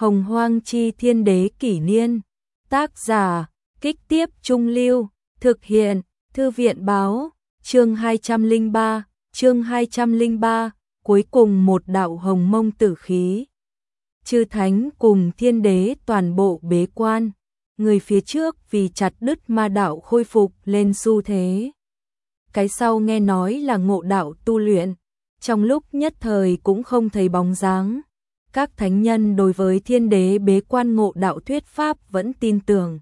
Hồng Hoang Chi Thiên Đế Kỷ Niên. Tác giả, Kích Tiếp Trung Lưu. Thực hiện, Thư viện Báo. Chương 203, cuối cùng một đạo hồng mông tử khí. Chư thánh cùng thiên đế toàn bộ bế quan, người phía trước vì chặt đứt ma đạo khôi phục lên xu thế. Cái sau nghe nói là ngộ đạo tu luyện, trong lúc nhất thời cũng không thấy bóng dáng. Các thánh nhân đối với thiên đế bế quan ngộ đạo thuyết pháp vẫn tin tưởng.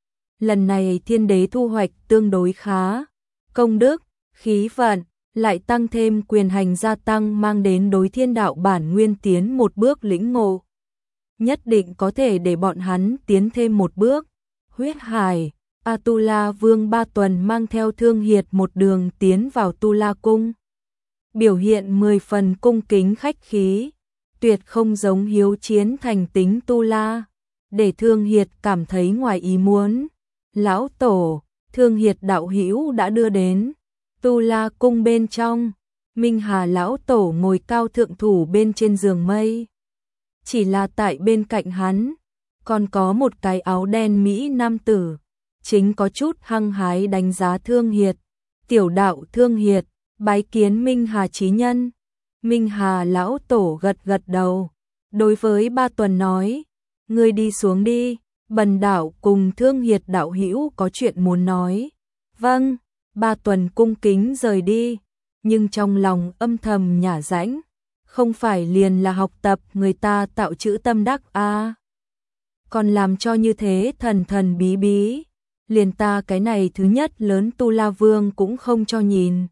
Lần này thiên đế thu hoạch tương đối khá, công đức, khí vận, lại tăng thêm quyền hành gia tăng mang đến đối thiên đạo bản nguyên tiến một bước lĩnh ngộ. Nhất định có thể để bọn hắn tiến thêm một bước. Huyết Hải, Atula Vương Ba Tuần mang theo Thương Hiệt một đường tiến vào Tu La Cung. Biểu hiện 10 phần cung kính khách khí, tuyệt không giống hiếu chiến thành tính Tu La, để Thương Hiệt cảm thấy ngoài ý muốn. Lão Tổ, Thương Hiệt đạo hữu đã đưa đến. Tu La Cung bên trong, Minh Hà lão tổ ngồi cao thượng thủ bên trên giường mây. Chỉ là tại bên cạnh hắn, còn có một cái áo đen mỹ nam tử, chính có chút hăng hái đánh giá Thương Hiệt. Tiểu đạo Thương Hiệt, bái kiến Minh Hà chí nhân. Minh Hà lão tổ gật gật đầu, đối với Ba Tuần nói, ngươi đi xuống đi, bần đạo cùng Thương Hiệt đạo hữu có chuyện muốn nói. Vâng. Ba Tuần cung kính rời đi, nhưng trong lòng âm thầm nhả rãnh, không phải liền là học tập người ta tạo chữ tâm đắc à. Còn làm cho như thế thần thần bí bí, liền ta cái này thứ nhất lớn Tu La Vương cũng không cho nhìn.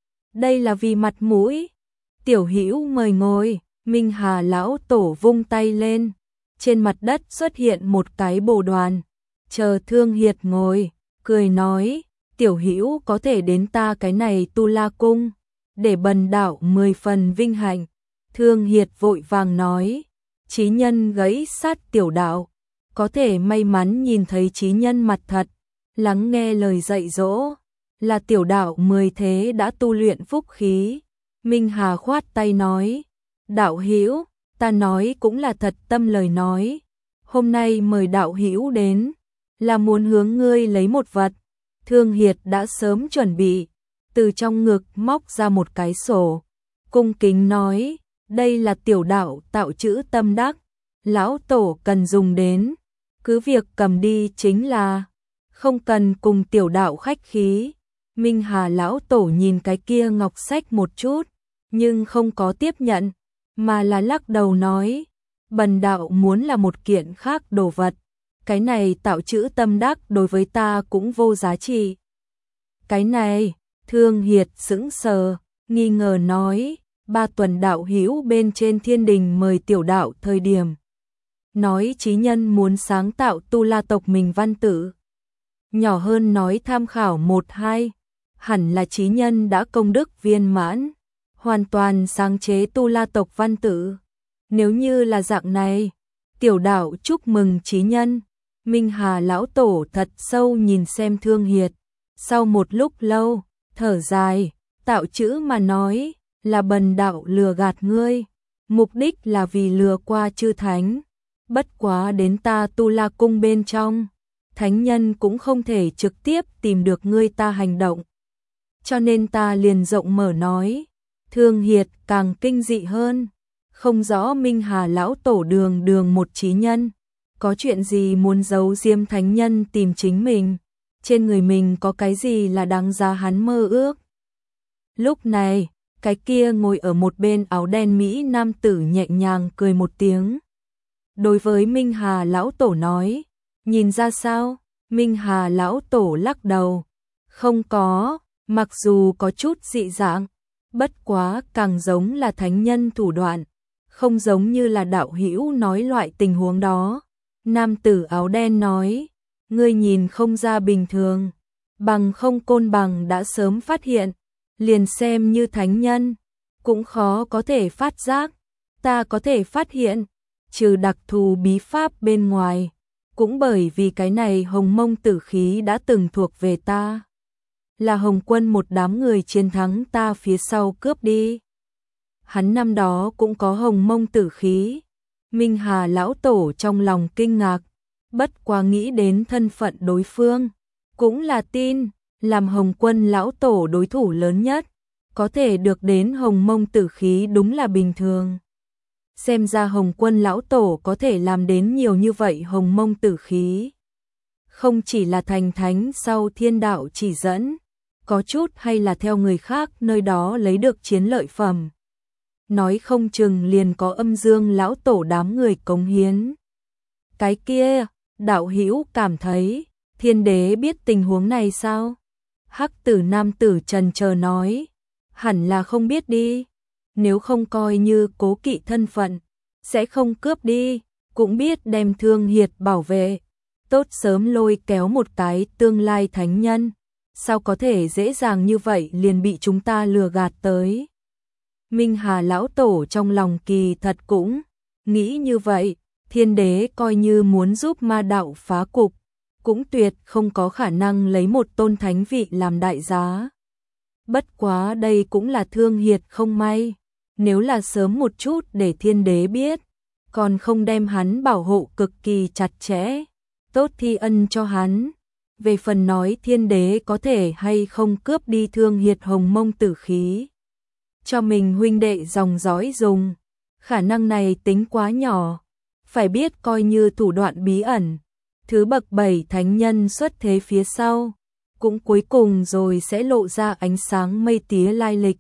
Đây là vì mặt mũi. Tiểu hữu mời ngồi. Minh Hà lão tổ vung tay lên, trên mặt đất xuất hiện một cái bồ đoàn, chờ Thương Hiệt ngồi, cười nói, tiểu hữu có thể đến ta cái này Tu La Cung, để bần đạo 10 phần vinh hạnh. Thương Hiệt vội vàng nói, chí nhân gãy sát tiểu đạo, có thể may mắn nhìn thấy chí nhân mặt thật, lắng nghe lời dạy dỗ, là tiểu đạo 10 thế đã tu luyện phúc khí. Minh Hà khoát tay nói, đạo hữu, ta nói cũng là thật tâm lời nói, hôm nay mời đạo hữu đến, là muốn hướng ngươi lấy một vật. Thương Hiệt đã sớm chuẩn bị, từ trong ngực móc ra một cái sổ, cung kính nói, đây là tiểu đạo tạo chữ tâm đắc, lão tổ cần dùng đến, cứ việc cầm đi chính là, không cần cùng tiểu đạo khách khí. Minh Hà lão tổ nhìn cái kia ngọc sách một chút, nhưng không có tiếp nhận, mà là lắc đầu nói, bần đạo muốn là một kiện khác đồ vật, cái này tạo chữ tâm đắc đối với ta cũng vô giá trị. Cái này, Thương Hiệt sững sờ, nghi ngờ nói, Ba Tuần đạo hữu bên trên thiên đình mời tiểu đạo thời điểm. Nói chí nhân muốn sáng tạo Tu La tộc mình văn tự. Nhỏ hơn nói tham khảo 1-2, hẳn là chí nhân đã công đức viên mãn, hoàn toàn sáng chế Tu La tộc văn tự. Nếu như là dạng này, tiểu đạo chúc mừng chí nhân. Minh Hà lão tổ thật sâu nhìn xem Thương Hiệt, sau một lúc lâu, thở dài, tạo chữ mà nói, là bần đạo lừa gạt ngươi, mục đích là vì lừa qua chư thánh, bất quá đến ta Tu La Cung bên trong, thánh nhân cũng không thể trực tiếp tìm được ngươi ta hành động, cho nên ta liền rộng mở nói. Thương Hiệt càng kinh dị hơn, không rõ Minh Hà lão tổ đường một chí nhân, có chuyện gì muốn giấu diêm thánh nhân tìm chính mình, trên người mình có cái gì là đáng giá hắn mơ ước. Lúc này, cái kia ngồi ở một bên áo đen mỹ nam tử nhẹ nhàng cười một tiếng. Đối với Minh Hà lão tổ nói, nhìn ra sao? Minh Hà lão tổ lắc đầu, không có, mặc dù có chút dị dạng, bất quá càng giống là thánh nhân thủ đoạn, không giống như là đạo hữu nói loại tình huống đó. Nam tử áo đen nói, ngươi nhìn không ra bình thường, bằng không Côn Bằng đã sớm phát hiện, liền xem như thánh nhân, cũng khó có thể phát giác, ta có thể phát hiện, trừ đặc thù bí pháp bên ngoài, cũng bởi vì cái này hồng mông tử khí đã từng thuộc về ta. Là Hồng Quân một đám người chiến thắng ta phía sau cướp đi. Hắn năm đó cũng có hồng mông tử khí, Minh Hà lão tổ trong lòng kinh ngạc, bất quá nghĩ đến thân phận đối phương, cũng là tin, làm Hồng Quân lão tổ đối thủ lớn nhất, có thể được đến Hồng Mông tử khí đúng là bình thường. Xem ra Hồng Quân lão tổ có thể làm đến nhiều như vậy Hồng Mông tử khí. Không chỉ là thành thánh sau thiên đạo chỉ dẫn, có chút hay là theo người khác nơi đó lấy được chiến lợi phẩm. Nói không chừng liền có Âm Dương lão tổ đám người cống hiến. Cái kia, đạo hữu cảm thấy, Thiên đế biết tình huống này sao? Hắc tử nam tử trần chờ nói, hẳn là không biết đi, nếu không coi như cố kỵ thân phận, sẽ không cướp đi, cũng biết đem Thương Hiệt bảo vệ, tốt sớm lôi kéo một cái tương lai thánh nhân, sao có thể dễ dàng như vậy liền bị chúng ta lừa gạt tới. Minh Hà lão tổ trong lòng kỳ thật cũng nghĩ như vậy, Thiên đế coi như muốn giúp ma đạo phá cục, cũng tuyệt không có khả năng lấy một tôn thánh vị làm đại giá. Bất quá đây cũng là Thương Hiệt không may, nếu là sớm một chút để Thiên đế biết, còn không đem hắn bảo hộ cực kỳ chặt chẽ, tốt thi ân cho hắn. Về phần nói Thiên đế có thể hay không cướp đi Thương Hiệt Hồng Mông tử khí, cho mình huynh đệ dòng dõi dùng, khả năng này tính quá nhỏ, phải biết coi như thủ đoạn bí ẩn, thứ bậc 7 thánh nhân xuất thế phía sau, cũng cuối cùng rồi sẽ lộ ra ánh sáng mây tía lai lịch.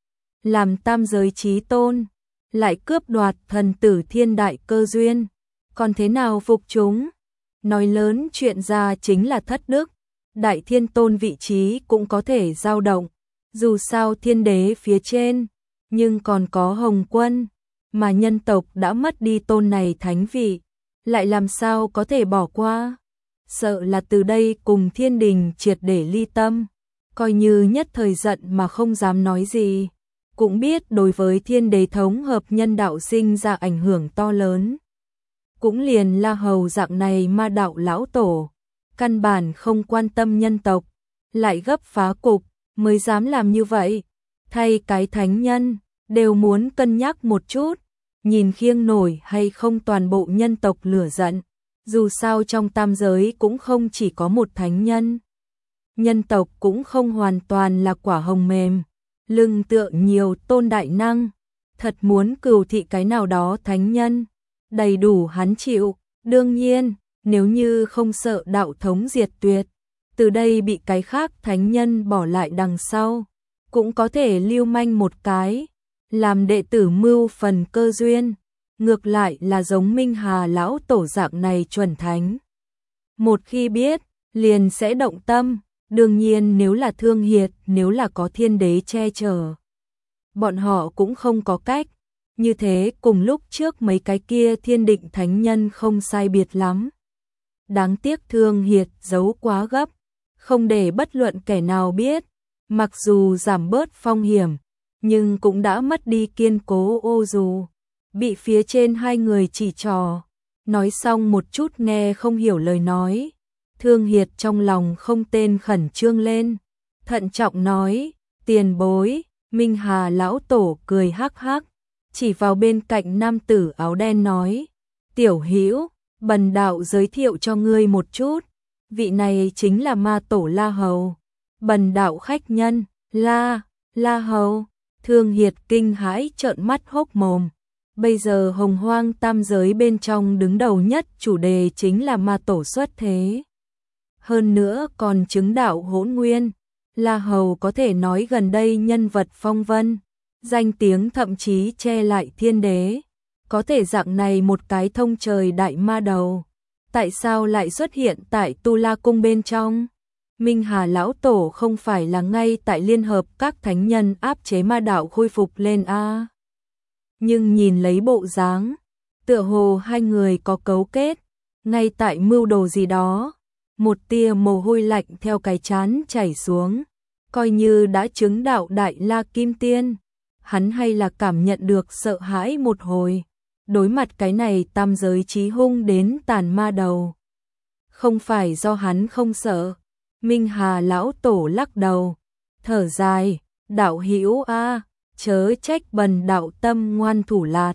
Làm tam giới chí tôn, lại cướp đoạt thần tử thiên đại cơ duyên, còn thế nào phục chúng? Nói lớn chuyện ra chính là thất đức, đại thiên tôn vị trí cũng có thể dao động, dù sao thiên đế phía trên, nhưng còn có Hồng Quân, mà nhân tộc đã mất đi tôn này thánh vị, lại làm sao có thể bỏ qua? Sợ là từ đây cùng thiên đình triệt để ly tâm, coi như nhất thời giận mà không dám nói gì, cũng biết đối với thiên đế thống hợp nhân đạo sinh ra ảnh hưởng to lớn. Cũng liền La Hầu dạng này ma đạo lão tổ, căn bản không quan tâm nhân tộc, lại gấp phá cục, mới dám làm như vậy. Thay cái thánh nhân, đều muốn cân nhắc một chút, nhìn khiêng nổi hay không toàn bộ nhân tộc lửa giận. Dù sao trong tam giới cũng không chỉ có một thánh nhân. Nhân tộc cũng không hoàn toàn là quả hồng mềm, lưng tựa nhiều tôn đại năng, thật muốn cừu thị cái nào đó thánh nhân, đầy đủ hắn chịu. Đương nhiên, nếu như không sợ đạo thống diệt tuyệt, từ đây bị cái khác thánh nhân bỏ lại đằng sau, cũng có thể lưu manh một cái, làm đệ tử mưu phần cơ duyên. Ngược lại là giống Minh Hà lão tổ dạng này chuẩn thánh, một khi biết, liền sẽ động tâm. Đương nhiên nếu là Thương Hiệt, nếu là có thiên đế che chở, bọn họ cũng không có cách. Như thế cùng lúc trước mấy cái kia thiên định thánh nhân không sai biệt lắm. Đáng tiếc Thương Hiệt giấu quá gấp, không để bất luận kẻ nào biết, mặc dù giảm bớt phong hiểm, nhưng cũng đã mất đi kiên cố ô dù. Bị phía trên hai người chỉ trò, nói xong một chút nghe không hiểu lời nói. Thương Hiệt trong lòng không tên khẩn trương lên, thận trọng nói, tiền bối. Minh Hà lão tổ cười hắc hắc, chỉ vào bên cạnh nam tử áo đen nói, tiểu hữu, bần đạo giới thiệu cho ngươi một chút, vị này chính là ma tổ La Hầu, bần đạo khách nhân. La Hầu. Thương Hiệt kinh hãi trợn mắt hốc mồm. Bây giờ hồng hoang tam giới bên trong đứng đầu nhất chủ đề chính là ma tổ xuất thế. Hơn nữa còn chứng đạo hỗn nguyên. La Hầu có thể nói gần đây nhân vật phong vân, danh tiếng thậm chí che lại thiên đế. Có thể dạng này một cái thông trời đại ma đầu, tại sao lại xuất hiện tại Tu La Cung bên trong? Minh Hà lão tổ không phải là ngay tại liên hợp các thánh nhân áp chế ma đạo khôi phục lên a? Nhưng nhìn lấy bộ dáng, tựa hồ hai người có cấu kết, ngay tại mưu đồ gì đó. Một tia mồ hôi lạnh theo cái trán chảy xuống, coi như đã chứng đạo đại la kim tiên, hắn hay là cảm nhận được sợ hãi một hồi. Đối mặt cái này tam giới chí hung đến tàn ma đầu, không phải do hắn không sợ. Minh Hà lão tổ lắc đầu, thở dài, đạo hữu a, chớ trách bần đạo tâm ngoan thủ lạt,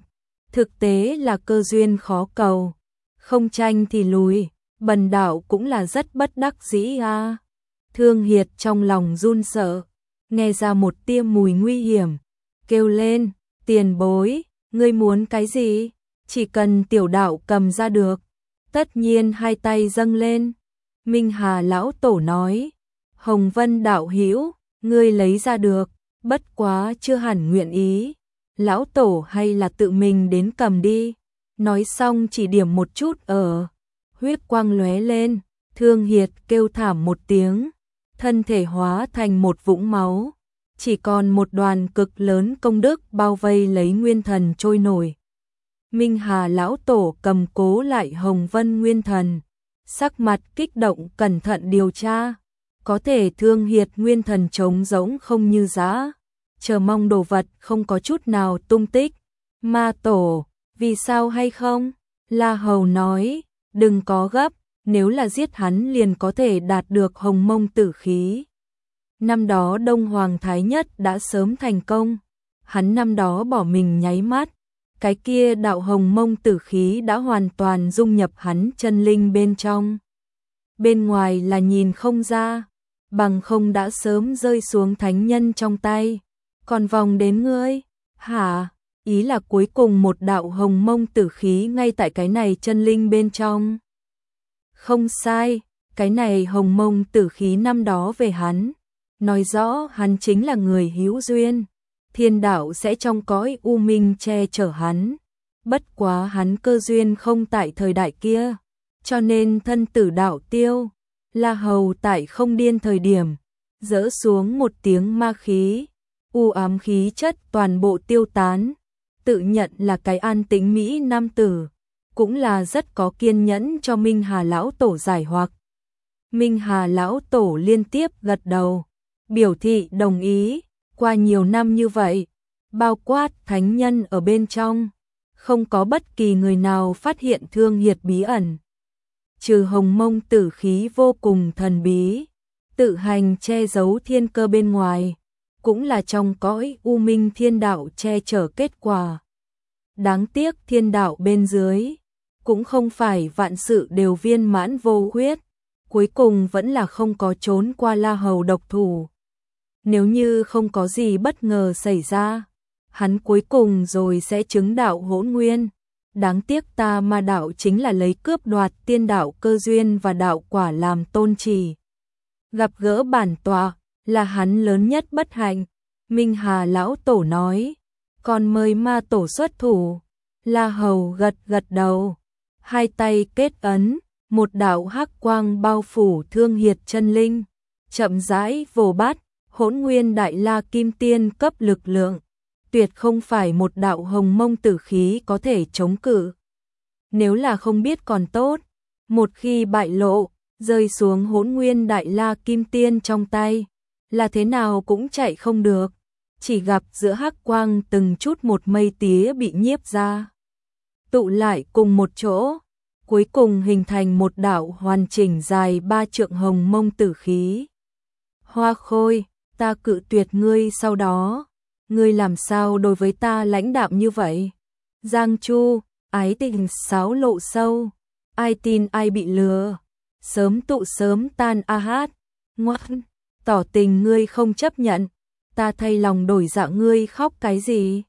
Thực tế là cơ duyên khó cầu, không tranh thì lùi, bần đạo cũng là rất bất đắc dĩ a. Thương Hiệt trong lòng run sợ, nghe ra một tia mùi nguy hiểm, kêu lên, tiền bối, ngươi muốn cái gì? Chỉ cần tiểu đạo cầm ra được. Tất nhiên hai tay dâng lên. Minh Hà lão tổ nói, Hồng Vân đạo hữu, ngươi lấy ra được, bất quá chưa hẳn nguyện ý. Lão tổ hay là tự mình đến cầm đi. Nói xong chỉ điểm một chút ở. Huyết quang lóe lên, Thương Hiệt kêu thảm một tiếng, thân thể hóa thành một vũng máu. Chỉ còn một đoàn cực lớn công đức bao vây lấy nguyên thần trôi nổi. Minh Hà lão tổ cầm cố lại Hồng Vân nguyên thần, sắc mặt kích động cẩn thận điều tra. Có thể Thương Hiệt nguyên thần trống rỗng không như giã, chờ mong đồ vật không có chút nào tung tích. Ma tổ, vì sao hay không? La Hầu nói, đừng có gấp, nếu là giết hắn liền có thể đạt được hồng mông tử khí. Năm đó Đông Hoàng Thái Nhất đã sớm thành công, hắn năm đó bỏ mình nháy mắt, cái kia đạo hồng mông tử khí đã hoàn toàn dung nhập hắn chân linh bên trong. Bên ngoài là nhìn không ra, bằng không đã sớm rơi xuống thánh nhân trong tay. Còn vòng đến ngươi, hả? Ý là cuối cùng một đạo hồng mông tử khí ngay tại cái này chân linh bên trong. Không sai, cái này hồng mông tử khí năm đó về hắn, nói rõ hắn chính là người hữu duyên, thiên đạo sẽ trong cõi u minh che chở hắn. Bất quá hắn cơ duyên không tại thời đại kia, cho nên thân tử đạo tiêu. La Hầu tại không điên thời điểm, dỡ xuống một tiếng ma khí, u ám khí chất toàn bộ tiêu tán, tự nhận là cái an tĩnh mỹ nam tử, cũng là rất có kiên nhẫn cho Minh Hà lão tổ giải hoặc. Minh Hà lão tổ liên tiếp gật đầu, biểu thị đồng ý. Qua nhiều năm như vậy, bao quát thánh nhân ở bên trong, không có bất kỳ người nào phát hiện Thương Hiệt bí ẩn. Trừ hồng mông tử khí vô cùng thần bí, tự hành che giấu thiên cơ bên ngoài, cũng là trong cõi u minh thiên đạo che chở kết quả. Đáng tiếc thiên đạo bên dưới, cũng không phải vạn sự đều viên mãn vô khuyết, cuối cùng vẫn là không có trốn qua La Hầu độc thủ. Nếu như không có gì bất ngờ xảy ra, hắn cuối cùng rồi sẽ chứng đạo hỗn nguyên. Đáng tiếc ta ma đạo chính là lấy cướp đoạt tiên đạo cơ duyên và đạo quả làm tôn trì. Gặp gỡ bản tọa là hắn lớn nhất bất hạnh. Minh Hà lão tổ nói, còn mời ma tổ xuất thủ. La Hầu gật gật đầu, hai tay kết ấn, một đạo hắc quang bao phủ Thương Hiệt chân linh, chậm rãi vồ bắt. Hỗn nguyên đại la kim tiên cấp lực lượng, tuyệt không phải một đạo hồng mông tử khí có thể chống cự. Nếu là không biết còn tốt, một khi bại lộ, rơi xuống hỗn nguyên đại la kim tiên trong tay, là thế nào cũng chạy không được. Chỉ gặp giữa hắc quang từng chút một mây tía bị nhiếp ra, tụ lại cùng một chỗ, cuối cùng hình thành một đạo hoàn chỉnh dài 3 trượng hồng mông tử khí. Hoa Khôi, ta cự tuyệt ngươi sau đó, ngươi làm sao đối với ta lãnh đạm như vậy? Giang Chu, ái tình xáo lộ sâu, ai tin ai bị lừa, sớm tụ sớm tan a hát, ngoan, tỏ tình ngươi không chấp nhận, ta thay lòng đổi dạ ngươi khóc cái gì?